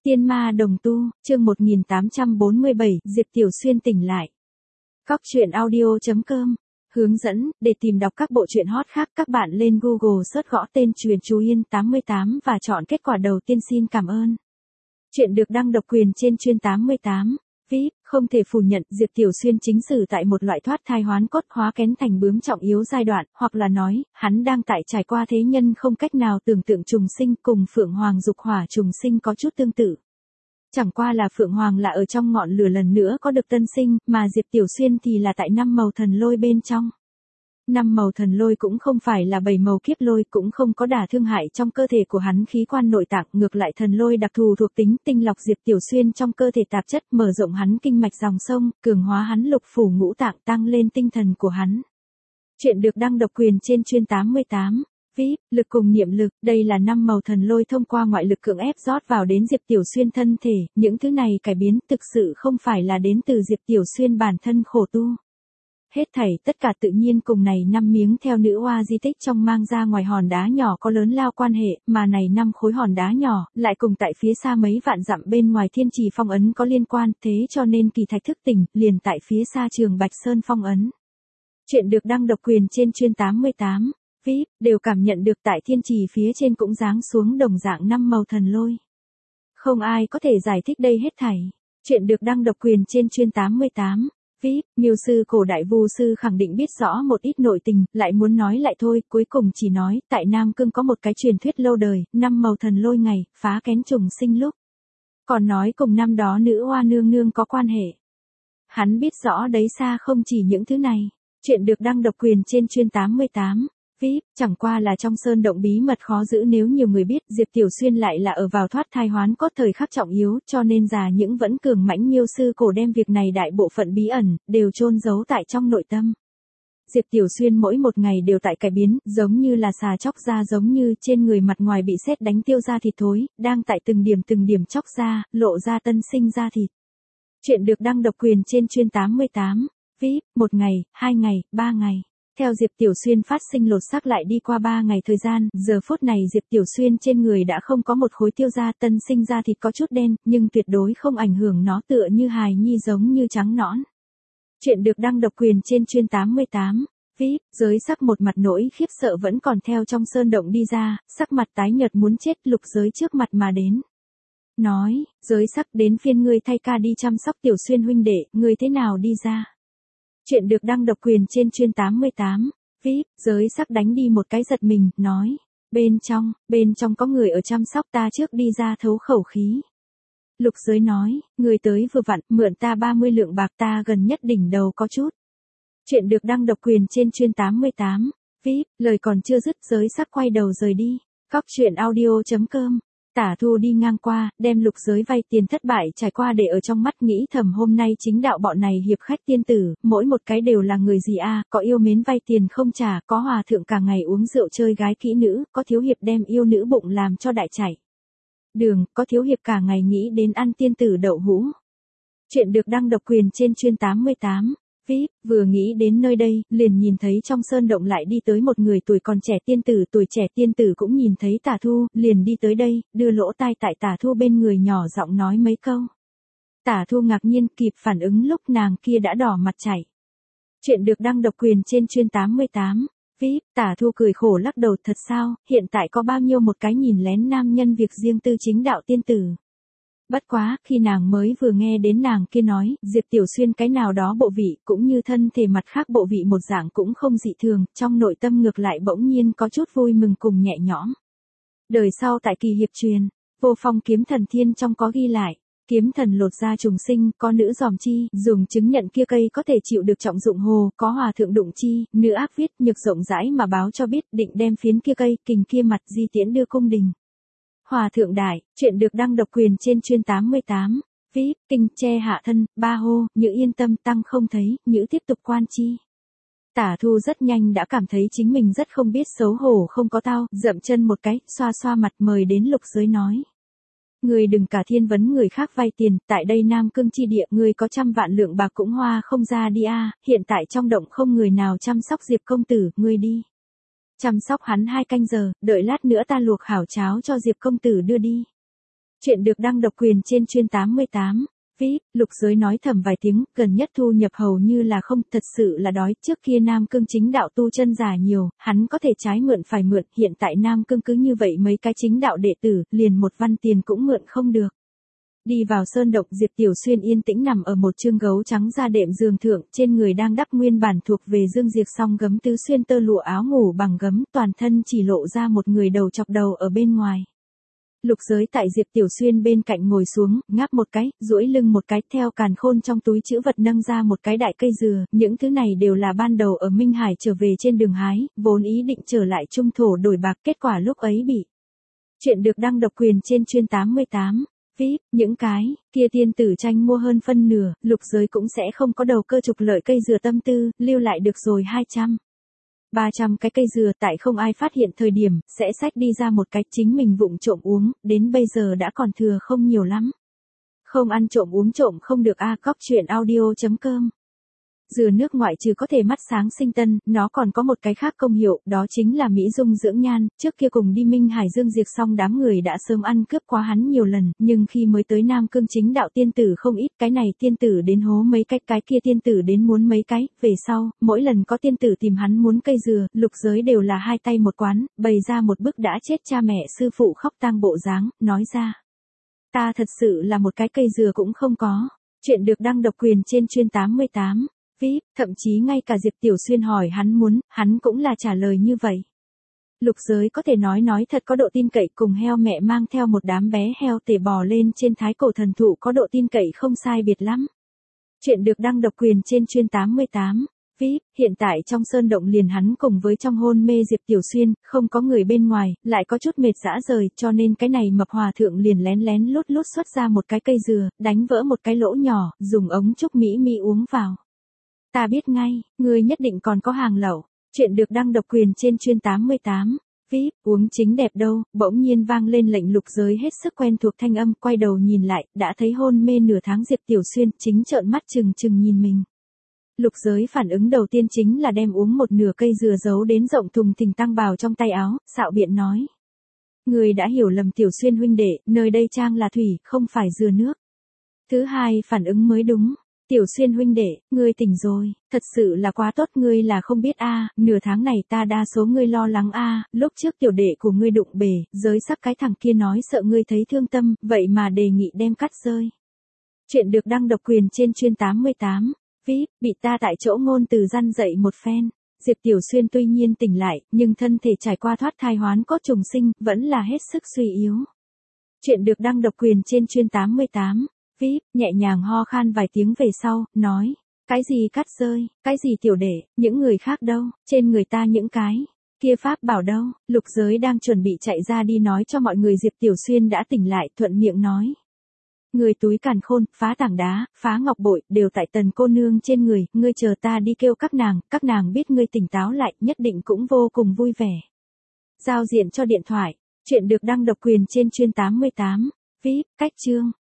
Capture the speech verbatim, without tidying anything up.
Tiên ma đồng tu, chương một nghìn tám trăm bốn mươi bảy, Diệp Tiểu Xuyên tỉnh lại. Cóc truyện audio chấm com. Hướng dẫn, để tìm đọc các bộ truyện hot khác các bạn lên Google search gõ tên Truyện Chú Yên tám mươi tám và chọn kết quả đầu tiên. Xin cảm ơn. Chuyện được đăng độc quyền trên Chuyên tám mươi tám. vê i pê, không thể phủ nhận, Diệp Tiểu Xuyên chính sử tại một loại thoát thai hoán cốt hóa kén thành bướm trọng yếu giai đoạn, hoặc là nói, hắn đang tại trải qua thế nhân không cách nào tưởng tượng trùng sinh cùng Phượng Hoàng dục hỏa trùng sinh có chút tương tự. Chẳng qua là Phượng Hoàng là ở trong ngọn lửa lần nữa có được tân sinh, mà Diệp Tiểu Xuyên thì là tại năm màu thần lôi bên trong. Năm màu thần lôi cũng không phải là bảy màu kiếp lôi, cũng không có đả thương hại trong cơ thể của hắn khí quan nội tạng, ngược lại thần lôi đặc thù thuộc tính tinh lọc Diệp Tiểu Xuyên trong cơ thể tạp chất, mở rộng hắn kinh mạch dòng sông, cường hóa hắn lục phủ ngũ tạng, tăng lên tinh thần của hắn. Chuyện được đăng độc quyền trên Chuyên tám mươi tám. vê i pê, lực cùng niệm lực, đây là năm màu thần lôi thông qua ngoại lực cưỡng ép rót vào đến Diệp Tiểu Xuyên thân thể, những thứ này cải biến thực sự không phải là đến từ Diệp Tiểu Xuyên bản thân khổ tu. Hết thảy tất cả tự nhiên cùng này năm miếng theo nữ oa di tích trong mang ra ngoài hòn đá nhỏ có lớn lao quan hệ, mà này năm khối hòn đá nhỏ, lại cùng tại phía xa mấy vạn dặm bên ngoài thiên trì phong ấn có liên quan, thế cho nên kỳ thạch thức tỉnh, liền tại phía xa Trường Bạch Sơn phong ấn. Chuyện được đăng độc quyền trên Chuyên tám mươi tám. vê i pê, đều cảm nhận được tại thiên trì phía trên cũng giáng xuống đồng dạng năm màu thần lôi. Không ai có thể giải thích đây hết thảy. Chuyện được đăng độc quyền trên Chuyên tám mươi tám. vê i pê, miêu sư cổ đại vu sư khẳng định biết rõ một ít nội tình, lại muốn nói lại thôi, cuối cùng chỉ nói, tại Nam Cương có một cái truyền thuyết lâu đời, năm màu thần lôi ngày, phá kén trùng sinh lúc. Còn nói cùng năm đó nữ oa nương nương có quan hệ. Hắn biết rõ đấy xa không chỉ những thứ này. Chuyện được đăng độc quyền trên Chuyên tám mươi tám. vê i pê, chẳng qua là trong sơn động bí mật khó giữ, nếu nhiều người biết, Diệp Tiểu Xuyên lại là ở vào thoát thai hoán cốt thời khắc trọng yếu, cho nên già những vẫn cường mãnh miêu sư cổ đem việc này đại bộ phận bí ẩn, đều chôn giấu tại trong nội tâm. Diệp Tiểu Xuyên mỗi một ngày đều tại cải biến, giống như là xà chóc da, giống như trên người mặt ngoài bị sét đánh tiêu ra thịt thối, đang tại từng điểm từng điểm chóc ra, lộ ra tân sinh da thịt. Chuyện được đăng độc quyền trên Chuyên tám mươi tám. vê i pê, một ngày, hai ngày, ba ngày. Theo Diệp Tiểu Xuyên phát sinh lột xác lại đi qua ba ngày thời gian, giờ phút này Diệp Tiểu Xuyên trên người đã không có một khối tiêu da, tân sinh da thịt có chút đen, nhưng tuyệt đối không ảnh hưởng nó, tựa như hài nhi giống như trắng nõn. Chuyện được đăng độc quyền trên Chuyên tám mươi tám. vê i pê, giới sắc một mặt nỗi khiếp sợ vẫn còn theo trong sơn động đi ra, sắc mặt tái nhợt muốn chết, Lục Giới trước mặt mà đến. Nói, giới sắc, đến phiên ngươi thay ca đi chăm sóc Tiểu Xuyên huynh đệ, ngươi thế nào đi ra? Chuyện được đăng độc quyền trên Chuyên tám mươi tám. vê i pê, giới sắc đánh đi một cái giật mình, nói. Bên trong, bên trong có người ở chăm sóc, ta trước đi ra thấu khẩu khí. Lục Giới nói, người tới vừa vặn, mượn ta ba mươi lượng bạc, ta gần nhất đỉnh đầu có chút. Chuyện được đăng độc quyền trên Chuyên tám mươi tám. vê i pê, lời còn chưa dứt, giới sắc quay đầu rời đi. Cóc truyện audio chấm com. Tả Thu đi ngang qua, đem Lục Giới vay tiền thất bại trải qua để ở trong mắt, nghĩ thầm hôm nay chính đạo bọn này hiệp khách tiên tử, mỗi một cái đều là người gì a, có yêu mến vay tiền không trả, có hòa thượng cả ngày uống rượu chơi gái kỹ nữ, có thiếu hiệp đem yêu nữ bụng làm cho đại chảy đường, có thiếu hiệp cả ngày nghĩ đến ăn tiên tử đậu hũ. Chuyện được đăng độc quyền trên Chuyên tám mươi tám. vê i pê, vừa nghĩ đến nơi đây, liền nhìn thấy trong sơn động lại đi tới một người tuổi còn trẻ tiên tử, tuổi trẻ tiên tử cũng nhìn thấy Tả Thu, liền đi tới đây, đưa lỗ tai tại Tả Thu bên người nhỏ giọng nói mấy câu. Tả Thu ngạc nhiên, kịp phản ứng lúc nàng kia đã đỏ mặt chảy. Chuyện được đăng độc quyền trên Chuyên tám mươi tám. vê i pê, Tả Thu cười khổ lắc đầu, thật sao, hiện tại có bao nhiêu một cái nhìn lén nam nhân việc riêng tư chính đạo tiên tử. Bất quá, khi nàng mới vừa nghe đến nàng kia nói, Diệp Tiểu Xuyên cái nào đó bộ vị, cũng như thân thể mặt khác bộ vị một dạng cũng không dị thường, trong nội tâm ngược lại bỗng nhiên có chút vui mừng cùng nhẹ nhõm. Đời sau tại kỳ hiệp truyền, Vô Phong Kiếm Thần Thiên trong có ghi lại, kiếm thần lột da trùng sinh, có nữ giòm chi, dùng chứng nhận kia cây có thể chịu được trọng dụng hồ, có hòa thượng đụng chi, nữ ác viết, nhược rộng rãi mà báo cho biết, định đem phiến kia cây, kình kia mặt di tiễn đưa cung đình. Hòa thượng đại, chuyện được đăng độc quyền trên Chuyên tám mươi tám. vê i pê, kinh che hạ thân, ba hô, Nhữ yên tâm, tăng không thấy, Nhữ tiếp tục quan chi. Tả Thu rất nhanh đã cảm thấy chính mình rất không biết xấu hổ, không có tao, dậm chân một cái, xoa xoa mặt, mời đến Lục Giới nói. Người đừng cả thiên vấn người khác vay tiền, tại đây Nam Cương chi địa, người có trăm vạn lượng bạc cũng hoa không ra đi a, hiện tại trong động không người nào chăm sóc Diệp công tử, ngươi đi. Chăm sóc hắn hai canh giờ, đợi lát nữa ta luộc hảo cháo cho Diệp công tử đưa đi. Chuyện được đăng độc quyền trên chuyên tám mươi tám. vê i pê, Lục Giới nói thầm vài tiếng, gần nhất thu nhập hầu như là không, thật sự là đói, trước kia Nam Cương chính đạo tu chân giả nhiều, hắn có thể trái mượn phải mượn, hiện tại Nam Cương cứ như vậy mấy cái chính đạo đệ tử, liền một văn tiền cũng mượn không được. Đi vào sơn động, Diệp Tiểu Xuyên yên tĩnh nằm ở một chương gấu trắng da đệm giường thượng, trên người đang đắp nguyên bản thuộc về Dương Diệp song gấm tứ xuyên tơ lụa áo ngủ bằng gấm, toàn thân chỉ lộ ra một người đầu chọc đầu ở bên ngoài. Lục Giới tại Diệp Tiểu Xuyên bên cạnh ngồi xuống, ngáp một cái, duỗi lưng một cái, theo càn khôn trong túi trữ vật nâng ra một cái đại cây dừa, những thứ này đều là ban đầu ở Minh Hải trở về trên đường hái, vốn ý định trở lại trung thổ đổi bạc, kết quả lúc ấy bị. Chuyện được đăng độc quyền trên chuyên tám mươi tám. vê i pê, những cái kia tiên tử tranh mua hơn phân nửa, Lục Giới cũng sẽ không có đầu cơ trục lợi cây dừa tâm tư, lưu lại được rồi hai trăm. ba trăm cái cây dừa, tại không ai phát hiện thời điểm, sẽ xách đi ra một cái, chính mình vụng trộm uống, đến bây giờ đã còn thừa không nhiều lắm. Không ăn trộm uống trộm không được a. Cóc truyện audio chấm com. Dừa nước ngoại trừ có thể mắt sáng sinh tân, nó còn có một cái khác công hiệu, đó chính là mỹ dung dưỡng nhan, trước kia cùng đi Minh Hải Dương Diệp xong đám người đã sớm ăn cướp quá hắn nhiều lần, nhưng khi mới tới Nam Cương chính đạo tiên tử không ít, cái này tiên tử đến hố mấy cách, cái kia tiên tử đến muốn mấy cái, về sau, mỗi lần có tiên tử tìm hắn muốn cây dừa, Lục Giới đều là hai tay một quán, bày ra một bức đã chết cha mẹ sư phụ khóc tang bộ dáng, nói ra. Ta thật sự là một cái cây dừa cũng không có. Chuyện được đăng độc quyền trên chuyên tám mươi tám. vê i pê, thậm chí ngay cả Diệp Tiểu Xuyên hỏi hắn muốn, hắn cũng là trả lời như vậy. Lục Giới có thể nói nói thật có độ tin cậy, cùng heo mẹ mang theo một đám bé heo tể bò lên trên thái cổ thần thụ có độ tin cậy không sai biệt lắm. Chuyện được đăng độc quyền trên chuyên tám mươi tám. vê i pê, hiện tại trong sơn động liền hắn cùng với trong hôn mê Diệp Tiểu Xuyên, không có người bên ngoài, lại có chút mệt dã rời, cho nên cái này mập hòa thượng liền lén lén lút lút xuất ra một cái cây dừa, đánh vỡ một cái lỗ nhỏ, dùng ống trúc mỹ mỹ uống vào. Ta biết ngay, ngươi nhất định còn có hàng lậu. Chuyện được đăng độc quyền trên chuyên tám mươi tám. vê i pê, uống chính đẹp đâu, bỗng nhiên vang lên lệnh Lục Giới hết sức quen thuộc thanh âm, quay đầu nhìn lại, đã thấy hôn mê nửa tháng Diệp Tiểu Xuyên, chính trợn mắt trừng trừng nhìn mình. Lục Giới phản ứng đầu tiên chính là đem uống một nửa cây dừa giấu đến rộng thùng thình tăng bào trong tay áo, xạo biện nói. Người đã hiểu lầm Tiểu Xuyên huynh đệ, nơi đây trang là thủy, không phải dừa nước. Thứ hai phản ứng mới đúng. Tiểu Xuyên huynh đệ, ngươi tỉnh rồi, thật sự là quá tốt, ngươi là không biết a, à, nửa tháng này ta đa số ngươi lo lắng a, à, lúc trước tiểu đệ của ngươi đụng bể, giới sắc cái thằng kia nói sợ ngươi thấy thương tâm, vậy mà đề nghị đem cắt rơi. Chuyện được đăng độc quyền trên chuyên tám mươi tám. vê i pê, bị ta tại chỗ ngôn từ răn dậy một phen. Diệp Tiểu Xuyên tuy nhiên tỉnh lại, nhưng thân thể trải qua thoát thai hoán cốt trùng sinh, vẫn là hết sức suy yếu. Chuyện được đăng độc quyền trên chuyên tám mươi tám. vê i pê, nhẹ nhàng ho khan vài tiếng về sau, nói. Cái gì cắt rơi, cái gì tiểu đệ, những người khác đâu, trên người ta những cái. Kia pháp bảo đâu, Lục Giới đang chuẩn bị chạy ra đi nói cho mọi người Diệp Tiểu Xuyên đã tỉnh lại, thuận miệng nói. Người túi càn khôn, phá tảng đá, phá ngọc bội, đều tại Tần cô nương trên người, ngươi chờ ta đi kêu các nàng, các nàng biết ngươi tỉnh táo lại, nhất định cũng vô cùng vui vẻ. Giao diện cho điện thoại, chuyện được đăng độc quyền trên chuyên tám mươi tám. vê i pê, cách chương.